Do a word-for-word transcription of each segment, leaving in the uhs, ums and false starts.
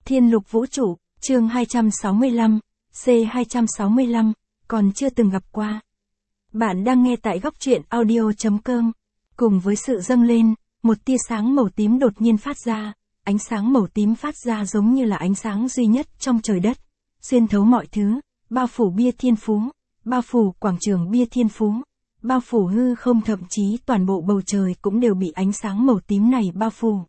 Thiên lục vũ trụ, chương hai trăm sáu mươi lăm, C hai trăm sáu mươi lăm, còn chưa từng gặp qua. Bạn đang nghe tại góc truyện audio chấm com. Cùng với sự dâng lên, một tia sáng màu tím đột nhiên phát ra, ánh sáng màu tím phát ra giống như là ánh sáng duy nhất trong trời đất, xuyên thấu mọi thứ, bao phủ bia thiên phú, bao phủ quảng trường bia thiên phú, bao phủ hư không, thậm chí toàn bộ bầu trời cũng đều bị ánh sáng màu tím này bao phủ.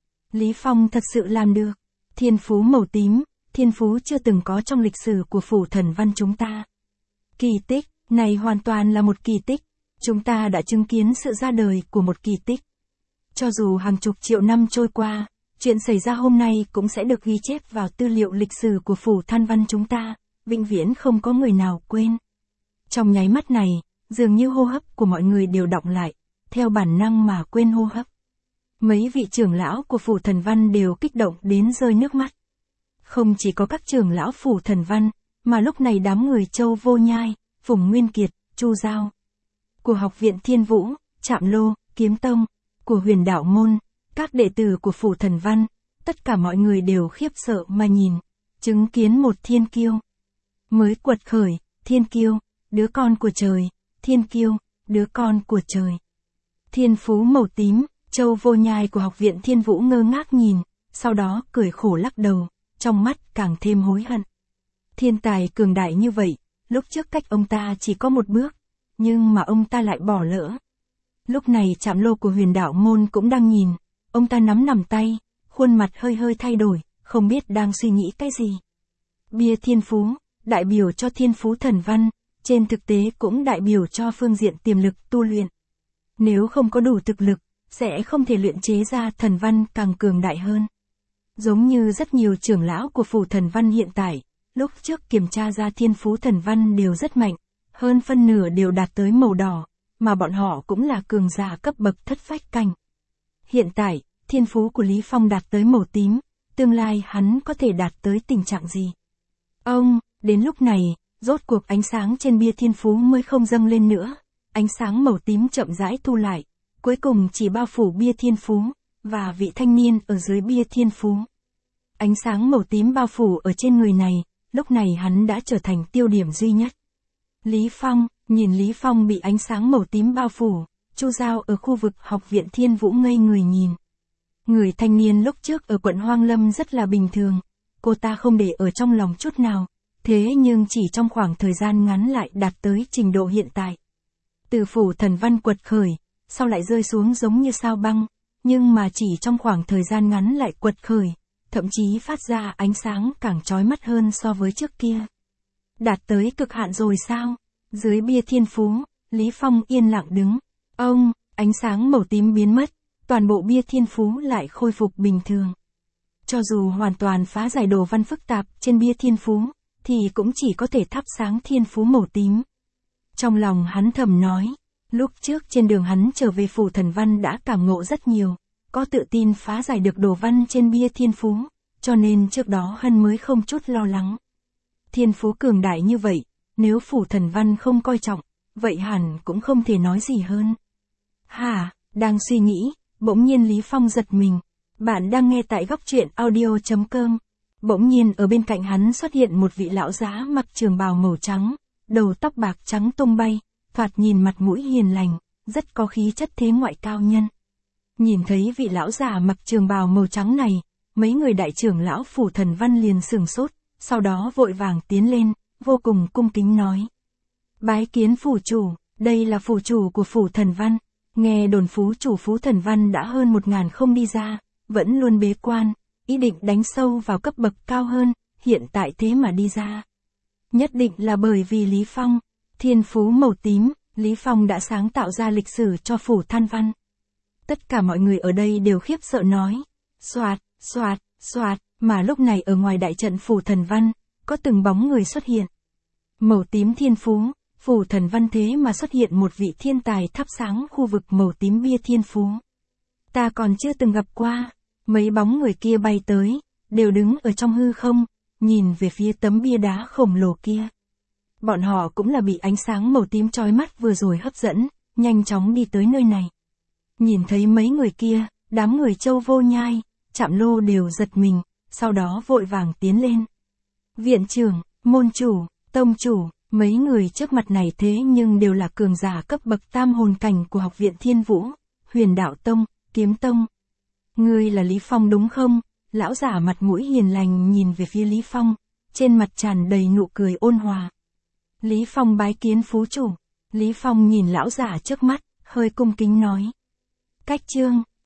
Lý Phong thật sự làm được. Thiên phú màu tím, thiên phú chưa từng có trong lịch sử của phủ thần văn chúng ta. Kỳ tích, này hoàn toàn là một kỳ tích. Chúng ta đã chứng kiến sự ra đời của một kỳ tích. Cho dù hàng chục triệu năm trôi qua, chuyện xảy ra hôm nay cũng sẽ được ghi chép vào tư liệu lịch sử của phủ than văn chúng ta, vĩnh viễn không có người nào quên. Trong nháy mắt này, dường như hô hấp của mọi người đều đọng lại, theo bản năng mà quên hô hấp. Mấy vị trưởng lão của phủ thần văn đều kích động đến rơi nước mắt. Không chỉ có các trưởng lão phủ thần văn, mà lúc này đám người Châu Vô Nhai, Phùng Nguyên Kiệt, Chu Giao, của học viện Thiên Vũ, Trạm Lô, Kiếm Tông, của huyền đạo môn, các đệ tử của phủ thần văn, tất cả mọi người đều khiếp sợ mà nhìn, chứng kiến một thiên kiêu mới quật khởi, thiên kiêu, đứa con của trời, thiên kiêu, đứa con của trời. Thiên phú màu tím. Châu Vô Nhai của học viện Thiên Vũ ngơ ngác nhìn, sau đó cười khổ lắc đầu, trong mắt càng thêm hối hận. Thiên tài cường đại như vậy, lúc trước cách ông ta chỉ có một bước, nhưng mà ông ta lại bỏ lỡ. Lúc này Trạm Lô của huyền đạo môn cũng đang nhìn, ông ta nắm nắm tay, khuôn mặt hơi hơi thay đổi, không biết đang suy nghĩ cái gì. Bia thiên phú, đại biểu cho thiên phú thần văn, trên thực tế cũng đại biểu cho phương diện tiềm lực tu luyện. Nếu không có đủ thực lực, sẽ không thể luyện chế ra thần văn càng cường đại hơn. Giống như rất nhiều trưởng lão của phủ thần văn hiện tại, lúc trước kiểm tra ra thiên phú thần văn đều rất mạnh, hơn phân nửa đều đạt tới màu đỏ, mà bọn họ cũng là cường giả cấp bậc thất phách cảnh. Hiện tại, thiên phú của Lý Phong đạt tới màu tím, tương lai hắn có thể đạt tới tình trạng gì? Ông, đến lúc này, rốt cuộc ánh sáng trên bia thiên phú mới không dâng lên nữa, ánh sáng màu tím chậm rãi thu lại. Cuối cùng chỉ bao phủ bia thiên phú, và vị thanh niên ở dưới bia thiên phú. Ánh sáng màu tím bao phủ ở trên người này, lúc này hắn đã trở thành tiêu điểm duy nhất. Lý Phong, nhìn Lý Phong bị ánh sáng màu tím bao phủ, Chu Giao ở khu vực học viện Thiên Vũ ngây người nhìn. Người thanh niên lúc trước ở quận Hoang Lâm rất là bình thường, cô ta không để ở trong lòng chút nào, thế nhưng chỉ trong khoảng thời gian ngắn lại đạt tới trình độ hiện tại. Từ phủ thần văn quật khởi, sau lại rơi xuống giống như sao băng, nhưng mà chỉ trong khoảng thời gian ngắn lại quật khởi, thậm chí phát ra ánh sáng càng chói mắt hơn so với trước kia. Đạt tới cực hạn rồi sao? Dưới bia thiên phú, Lý Phong yên lặng đứng. Ông, ánh sáng màu tím biến mất, toàn bộ bia thiên phú lại khôi phục bình thường. Cho dù hoàn toàn phá giải đồ văn phức tạp trên bia thiên phú, thì cũng chỉ có thể thắp sáng thiên phú màu tím. Trong lòng hắn thầm nói. Lúc trước trên đường hắn trở về phủ thần văn đã cảm ngộ rất nhiều, có tự tin phá giải được đồ văn trên bia thiên phú, cho nên trước đó hắn mới không chút lo lắng. Thiên phú cường đại như vậy, nếu phủ thần văn không coi trọng, vậy hẳn cũng không thể nói gì hơn. Hả, đang suy nghĩ, bỗng nhiên Lý Phong giật mình. Bạn đang nghe tại góc truyện audio chấm com. Bỗng nhiên ở bên cạnh hắn xuất hiện một vị lão giá mặc trường bào màu trắng, đầu tóc bạc trắng tung bay. Thoạt nhìn mặt mũi hiền lành, rất có khí chất thế ngoại cao nhân. Nhìn thấy vị lão già mặc trường bào màu trắng này, mấy người đại trưởng lão phủ thần văn liền sửng sốt, sau đó vội vàng tiến lên, vô cùng cung kính nói. Bái kiến phủ chủ, đây là phủ chủ của phủ thần văn, nghe đồn phú chủ phú thần văn đã hơn một ngàn không đi ra, vẫn luôn bế quan, ý định đánh sâu vào cấp bậc cao hơn, hiện tại thế mà đi ra. Nhất định là bởi vì Lý Phong. Thiên phú màu tím, Lý Phong đã sáng tạo ra lịch sử cho phủ than văn. Tất cả mọi người ở đây đều khiếp sợ nói. Xoạt, xoạt, xoạt, mà lúc này ở ngoài đại trận phủ thần văn, có từng bóng người xuất hiện. Màu tím thiên phú, phủ thần văn thế mà xuất hiện một vị thiên tài thắp sáng khu vực màu tím bia thiên phú. Ta còn chưa từng gặp qua, mấy bóng người kia bay tới, đều đứng ở trong hư không, nhìn về phía tấm bia đá khổng lồ kia. Bọn họ cũng là bị ánh sáng màu tím chói mắt vừa rồi hấp dẫn, nhanh chóng đi tới nơi này. Nhìn thấy mấy người kia, đám người Châu Vô Nhai, Trạm Lô đều giật mình, sau đó vội vàng tiến lên. Viện trưởng, môn chủ, tông chủ, mấy người trước mặt này thế nhưng đều là cường giả cấp bậc tam hồn cảnh của học viện Thiên Vũ, Huyền Đạo Tông, Kiếm Tông. Ngươi là Lý Phong đúng không? Lão giả mặt mũi hiền lành nhìn về phía Lý Phong, trên mặt tràn đầy nụ cười ôn hòa. Lý Phong bái kiến phú chủ. Lý Phong nhìn lão giả trước mắt, hơi cung kính nói. Cách chương,